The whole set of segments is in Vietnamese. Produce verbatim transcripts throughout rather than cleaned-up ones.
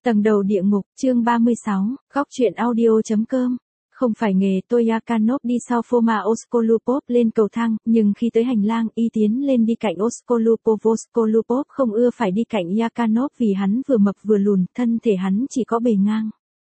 Tầng đầu địa ngục, chương ba mươi sáu, góc truyện audio.com. Không phải nghề tôi Yakanov đi sau Foma Oskolupov lên cầu thang, nhưng khi tới hành lang, y tiến lên đi cạnh Oskolupov. Oskolupov không ưa phải đi cạnh Yakanov vì hắn vừa mập vừa lùn, thân thể hắn chỉ có bề ngang.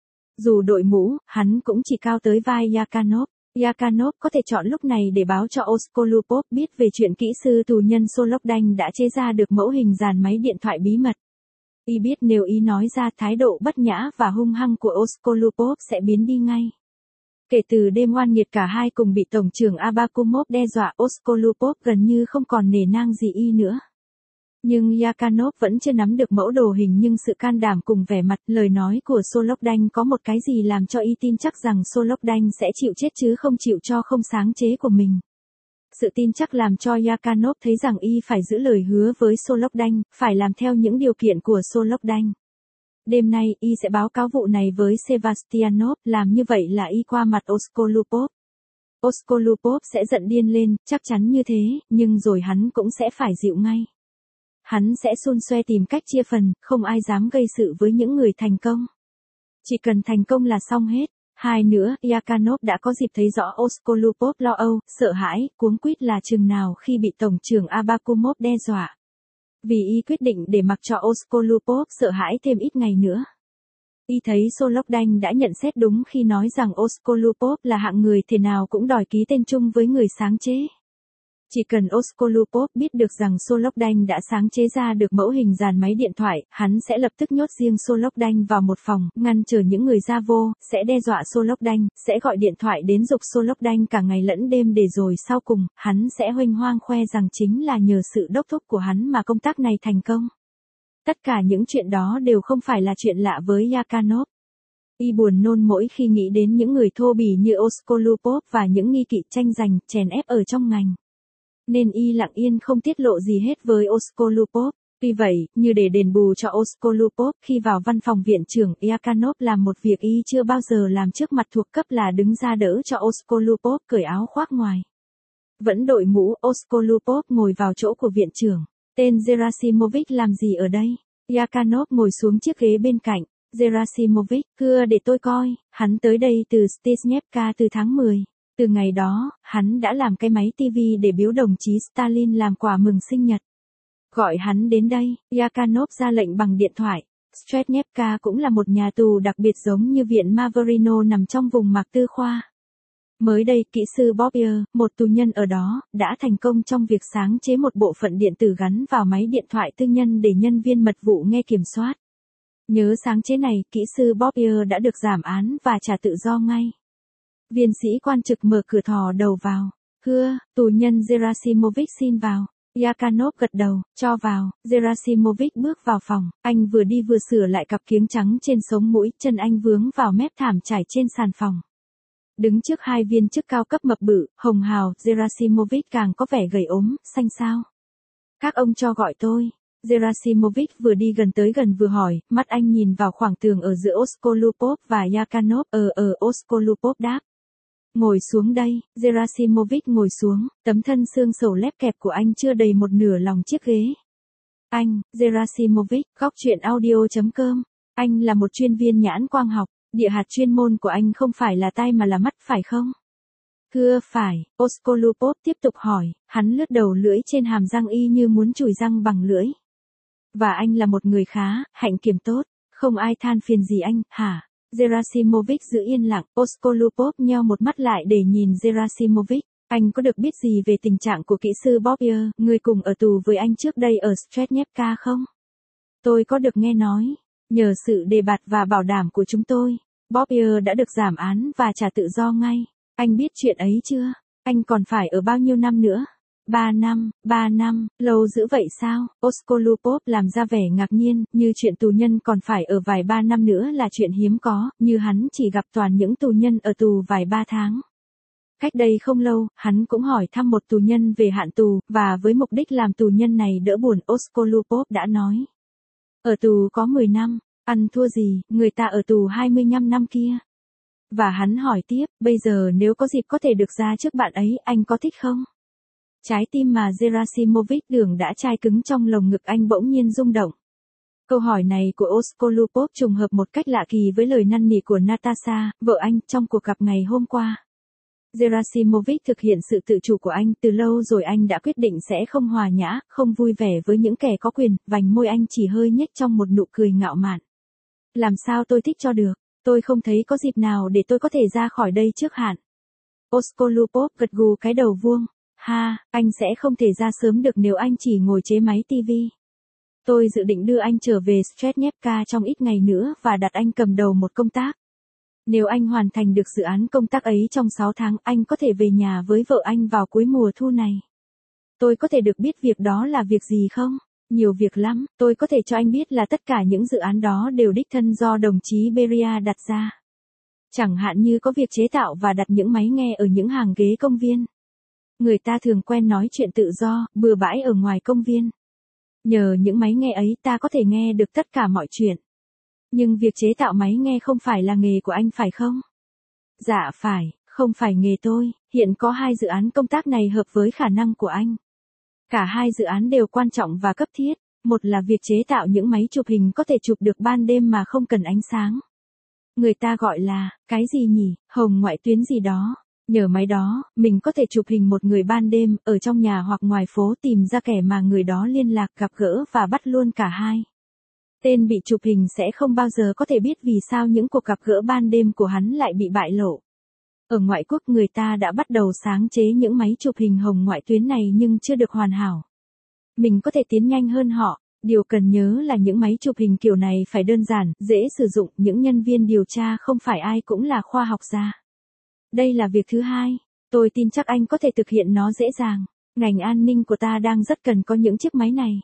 Dù đội mũ, hắn cũng chỉ cao tới vai Yakanov. Yakanov có thể chọn lúc này để báo cho Oskolupov biết về chuyện kỹ sư tù nhân Solokdan đã chế ra được mẫu hình dàn máy điện thoại bí mật. Y biết nếu y nói ra, thái độ bất nhã và hung hăng của Oskolupov sẽ biến đi ngay. Kể từ đêm oan nghiệt cả hai cùng bị Tổng trưởng Abakumov đe dọa, Oskolupov gần như không còn nể nang gì y nữa. Nhưng Yakanov vẫn chưa nắm được mẫu đồ hình, nhưng sự can đảm cùng vẻ mặt, lời nói của Solokdan có một cái gì làm cho y tin chắc rằng Solokdan sẽ chịu chết chứ không chịu cho không sáng chế của mình. Sự tin chắc làm cho Yakanov thấy rằng y phải giữ lời hứa với Solokdan, phải làm theo những điều kiện của Solokdan. Đêm nay, y sẽ báo cáo vụ này với Sevastianov, làm như vậy là y qua mặt Oskolupov. Oskolupov sẽ giận điên lên, chắc chắn như thế, nhưng rồi hắn cũng sẽ phải dịu ngay. Hắn sẽ xun xoe tìm cách chia phần, không ai dám gây sự với những người thành công. Chỉ cần thành công là xong hết. Hai nữa, Yakanov đã có dịp thấy rõ Oskolupov lo âu, sợ hãi, cuống quýt là chừng nào khi bị Tổng trưởng Abakumov đe dọa. Vì y quyết định để mặc cho Oskolupov sợ hãi thêm ít ngày nữa. Y thấy Solokdan đã nhận xét đúng khi nói rằng Oskolupov là hạng người thể nào cũng đòi ký tên chung với người sáng chế. Chỉ cần Oskolupov biết được rằng Solokdan đã sáng chế ra được mẫu hình dàn máy điện thoại, hắn sẽ lập tức nhốt riêng Solokdan vào một phòng, ngăn trở những người ra vô, sẽ đe dọa Solokdan, sẽ gọi điện thoại đến giục Solokdan cả ngày lẫn đêm để rồi sau cùng, hắn sẽ huênh hoang khoe rằng chính là nhờ sự đốc thúc của hắn mà công tác này thành công. Tất cả những chuyện đó đều không phải là chuyện lạ với Yakanov. Y buồn nôn mỗi khi nghĩ đến những người thô bỉ như Oskolupov và những nghi kỵ tranh giành, chèn ép ở trong ngành. Nên y lặng yên không tiết lộ gì hết với Oskolupov. Tuy vậy, như để đền bù cho Oskolupov, khi vào văn phòng viện trưởng, Yakanov làm một việc y chưa bao giờ làm trước mặt thuộc cấp là đứng ra đỡ cho Oskolupov cởi áo khoác ngoài. Vẫn đội mũ, Oskolupov ngồi vào chỗ của viện trưởng. Tên Gerasimovich làm gì ở đây? Yakanov ngồi xuống chiếc ghế bên cạnh. Gerasimovich, thưa để tôi coi, hắn tới đây từ Stishnevka từ tháng mười. Từ ngày đó, hắn đã làm cái máy tivi để biếu đồng chí Stalin làm quà mừng sinh nhật. Gọi hắn đến đây, Yakanov ra lệnh bằng điện thoại. Stishnevka cũng là một nhà tù đặc biệt giống như viện Mavrino nằm trong vùng Mạc Tư Khoa. Mới đây, kỹ sư Bobier, một tù nhân ở đó, đã thành công trong việc sáng chế một bộ phận điện tử gắn vào máy điện thoại tư nhân để nhân viên mật vụ nghe kiểm soát. Nhớ sáng chế này, kỹ sư Bobier đã được giảm án và trả tự do ngay. Viên sĩ quan trực mở cửa thò đầu vào. Thưa, tù nhân Gerasimovich xin vào. Yakanov gật đầu, cho vào. Gerasimovich bước vào phòng. Anh vừa đi vừa sửa lại cặp kiếng trắng trên sống mũi, chân anh vướng vào mép thảm trải trên sàn phòng. Đứng trước hai viên chức cao cấp mập bự, hồng hào, Gerasimovich càng có vẻ gầy ốm, xanh xao. Các ông cho gọi tôi. Gerasimovich vừa đi gần tới gần vừa hỏi, mắt anh nhìn vào khoảng tường ở giữa Oskolupov và Yakanov. Ờ ờ Oskolupov đáp. Ngồi xuống đây, Gerasimovich ngồi xuống, tấm thân xương sầu lép kẹp của anh chưa đầy một nửa lòng chiếc ghế. Anh, Gerasimovich, góc truyện audio.com. Anh là một chuyên viên nhãn quang học, địa hạt chuyên môn của anh không phải là tai mà là mắt phải không? Thưa phải, Oskolupov tiếp tục hỏi, hắn lướt đầu lưỡi trên hàm răng y như muốn chùi răng bằng lưỡi. Và anh là một người khá, hạnh kiểm tốt, không ai than phiền gì anh, hả? Gerasimovich giữ yên lặng, Oskolupov nheo một mắt lại để nhìn Gerasimovich. Anh có được biết gì về tình trạng của kỹ sư Bobier, người cùng ở tù với anh trước đây ở Stishnevka không? Tôi có được nghe nói, nhờ sự đề bạt và bảo đảm của chúng tôi, Bobier đã được giảm án và trả tự do ngay. Anh biết chuyện ấy chưa? Anh còn phải ở bao nhiêu năm nữa? Ba năm, ba năm, lâu dữ vậy sao? Oskolupov làm ra vẻ ngạc nhiên, như chuyện tù nhân còn phải ở vài ba năm nữa là chuyện hiếm có, như hắn chỉ gặp toàn những tù nhân ở tù vài ba tháng. Cách đây không lâu, hắn cũng hỏi thăm một tù nhân về hạn tù, và với mục đích làm tù nhân này đỡ buồn, Oskolupov đã nói. Ở tù có mười năm, ăn thua gì, người ta ở tù hai mươi lăm năm kia. Và hắn hỏi tiếp, bây giờ nếu có dịp có thể được ra trước bạn ấy, anh có thích không? Trái tim mà Gerasimovich tưởng đã chai cứng trong lồng ngực anh bỗng nhiên rung động. Câu hỏi này của Oskolupov trùng hợp một cách lạ kỳ với lời năn nỉ của Natasha, vợ anh, trong cuộc gặp ngày hôm qua. Gerasimovich thực hiện sự tự chủ của anh, từ lâu rồi anh đã quyết định sẽ không hòa nhã, không vui vẻ với những kẻ có quyền, vành môi anh chỉ hơi nhếch trong một nụ cười ngạo mạn. Làm sao tôi thích cho được, tôi không thấy có dịp nào để tôi có thể ra khỏi đây trước hạn. Oskolupov gật gù cái đầu vuông. Ha, anh sẽ không thể ra sớm được nếu anh chỉ ngồi chế máy tivi. Tôi dự định đưa anh trở về Stretnevka trong ít ngày nữa và đặt anh cầm đầu một công tác. Nếu anh hoàn thành được dự án công tác ấy trong sáu tháng, anh có thể về nhà với vợ anh vào cuối mùa thu này. Tôi có thể được biết việc đó là việc gì không? Nhiều việc lắm, tôi có thể cho anh biết là tất cả những dự án đó đều đích thân do đồng chí Beria đặt ra. Chẳng hạn như có việc chế tạo và đặt những máy nghe ở những hàng ghế công viên. Người ta thường quen nói chuyện tự do, bừa bãi ở ngoài công viên. Nhờ những máy nghe ấy ta có thể nghe được tất cả mọi chuyện. Nhưng việc chế tạo máy nghe không phải là nghề của anh phải không? Dạ phải, không phải nghề tôi, hiện có hai dự án công tác này hợp với khả năng của anh. Cả hai dự án đều quan trọng và cấp thiết, một là việc chế tạo những máy chụp hình có thể chụp được ban đêm mà không cần ánh sáng. Người ta gọi là, cái gì nhỉ, hồng ngoại tuyến gì đó. Nhờ máy đó, mình có thể chụp hình một người ban đêm, ở trong nhà hoặc ngoài phố tìm ra kẻ mà người đó liên lạc gặp gỡ và bắt luôn cả hai. Tên bị chụp hình sẽ không bao giờ có thể biết vì sao những cuộc gặp gỡ ban đêm của hắn lại bị bại lộ. Ở ngoại quốc người ta đã bắt đầu sáng chế những máy chụp hình hồng ngoại tuyến này nhưng chưa được hoàn hảo. Mình có thể tiến nhanh hơn họ, điều cần nhớ là những máy chụp hình kiểu này phải đơn giản, dễ sử dụng, những nhân viên điều tra không phải ai cũng là khoa học gia. Đây là việc thứ hai, tôi tin chắc anh có thể thực hiện nó dễ dàng. Ngành an ninh của ta đang rất cần có những chiếc máy này.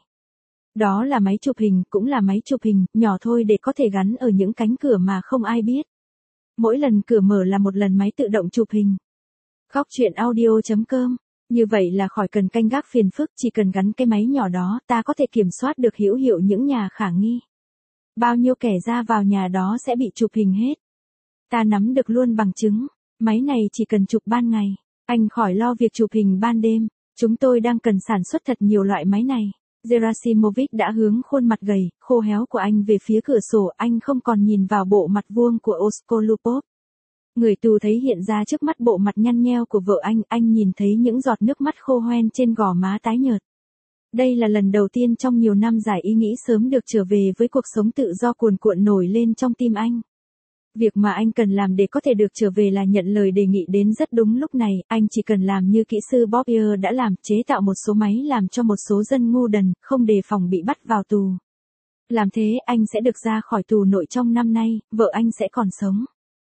Đó là máy chụp hình, cũng là máy chụp hình, nhỏ thôi để có thể gắn ở những cánh cửa mà không ai biết. Mỗi lần cửa mở là một lần máy tự động chụp hình. Góc chuyện audio chấm com. Như vậy là khỏi cần canh gác phiền phức, chỉ cần gắn cái máy nhỏ đó, ta có thể kiểm soát được hữu hiệu những nhà khả nghi. Bao nhiêu kẻ ra vào nhà đó sẽ bị chụp hình hết. Ta nắm được luôn bằng chứng. Máy này chỉ cần chụp ban ngày. Anh khỏi lo việc chụp hình ban đêm. Chúng tôi đang cần sản xuất thật nhiều loại máy này. Gerasimovich đã hướng khuôn mặt gầy, khô héo của anh về phía cửa sổ. Anh không còn nhìn vào bộ mặt vuông của Oskolupov. Người tù thấy hiện ra trước mắt bộ mặt nhăn nheo của vợ anh. Anh nhìn thấy những giọt nước mắt khô hoen trên gò má tái nhợt. Đây là lần đầu tiên trong nhiều năm dài ý nghĩ sớm được trở về với cuộc sống tự do cuồn cuộn nổi lên trong tim anh. Việc mà anh cần làm để có thể được trở về là nhận lời đề nghị đến rất đúng lúc này, anh chỉ cần làm như kỹ sư Bobbier đã làm, chế tạo một số máy làm cho một số dân ngu đần, không đề phòng bị bắt vào tù. Làm thế anh sẽ được ra khỏi tù nội trong năm nay, vợ anh sẽ còn sống.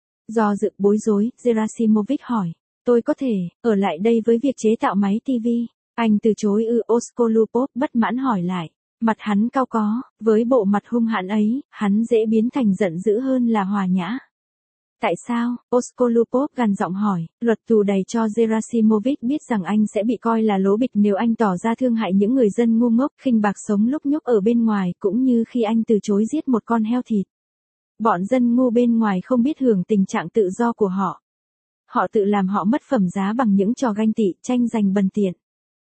Do dự bối rối, Gerasimovich hỏi, tôi có thể, ở lại đây với việc chế tạo máy tivi. Anh từ chối ư? Oskolupov bất mãn hỏi lại. Mặt hắn cau có, với bộ mặt hung hãn ấy, hắn dễ biến thành giận dữ hơn là hòa nhã. Tại sao? Oskolupov gằn giọng hỏi, luật tù đầy cho Gerasimovich biết rằng anh sẽ bị coi là lố bịch nếu anh tỏ ra thương hại những người dân ngu ngốc, khinh bạc sống lúc nhúc ở bên ngoài, cũng như khi anh từ chối giết một con heo thịt. Bọn dân ngu bên ngoài không biết hưởng tình trạng tự do của họ. Họ tự làm họ mất phẩm giá bằng những trò ganh tị, tranh giành bần tiện.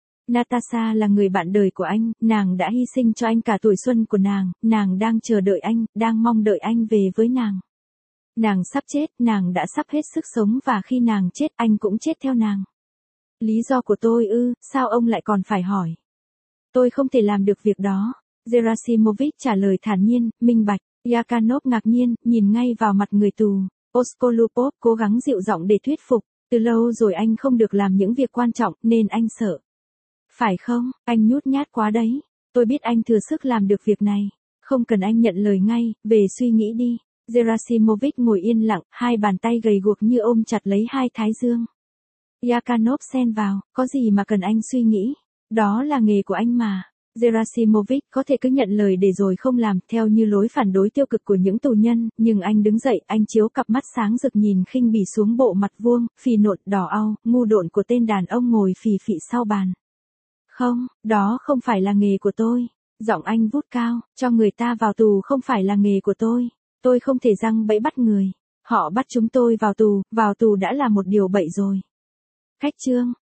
Natasha là người bạn đời của anh, nàng đã hy sinh cho anh cả tuổi xuân của nàng, nàng đang chờ đợi anh, đang mong đợi anh về với nàng. Nàng sắp chết, nàng đã sắp hết sức sống và khi nàng chết, anh cũng chết theo nàng. Lý do của tôi ư, sao ông lại còn phải hỏi? Tôi không thể làm được việc đó. Gerasimovich trả lời thản nhiên, minh bạch. Yakanov ngạc nhiên, nhìn ngay vào mặt người tù. Oskolupov cố gắng dịu giọng để thuyết phục. Từ lâu rồi anh không được làm những việc quan trọng, nên anh sợ. Phải không, anh nhút nhát quá đấy. Tôi biết anh thừa sức làm được việc này. Không cần anh nhận lời ngay, về suy nghĩ đi. Gerasimovich ngồi yên lặng, hai bàn tay gầy guộc như ôm chặt lấy hai thái dương. Yakanov xen vào, có gì mà cần anh suy nghĩ. Đó là nghề của anh mà. Gerasimovich có thể cứ nhận lời để rồi không làm, theo như lối phản đối tiêu cực của những tù nhân, nhưng anh đứng dậy, anh chiếu cặp mắt sáng rực nhìn khinh bỉ xuống bộ mặt vuông, phì nộn, đỏ au, ngu độn của tên đàn ông ngồi phì phì sau bàn. Không, đó không phải là nghề của tôi. Giọng anh vút cao, cho người ta vào tù không phải là nghề của tôi. Tôi không thể giăng bẫy bắt người. Họ bắt chúng tôi vào tù, vào tù đã là một điều bậy rồi. Khách chương.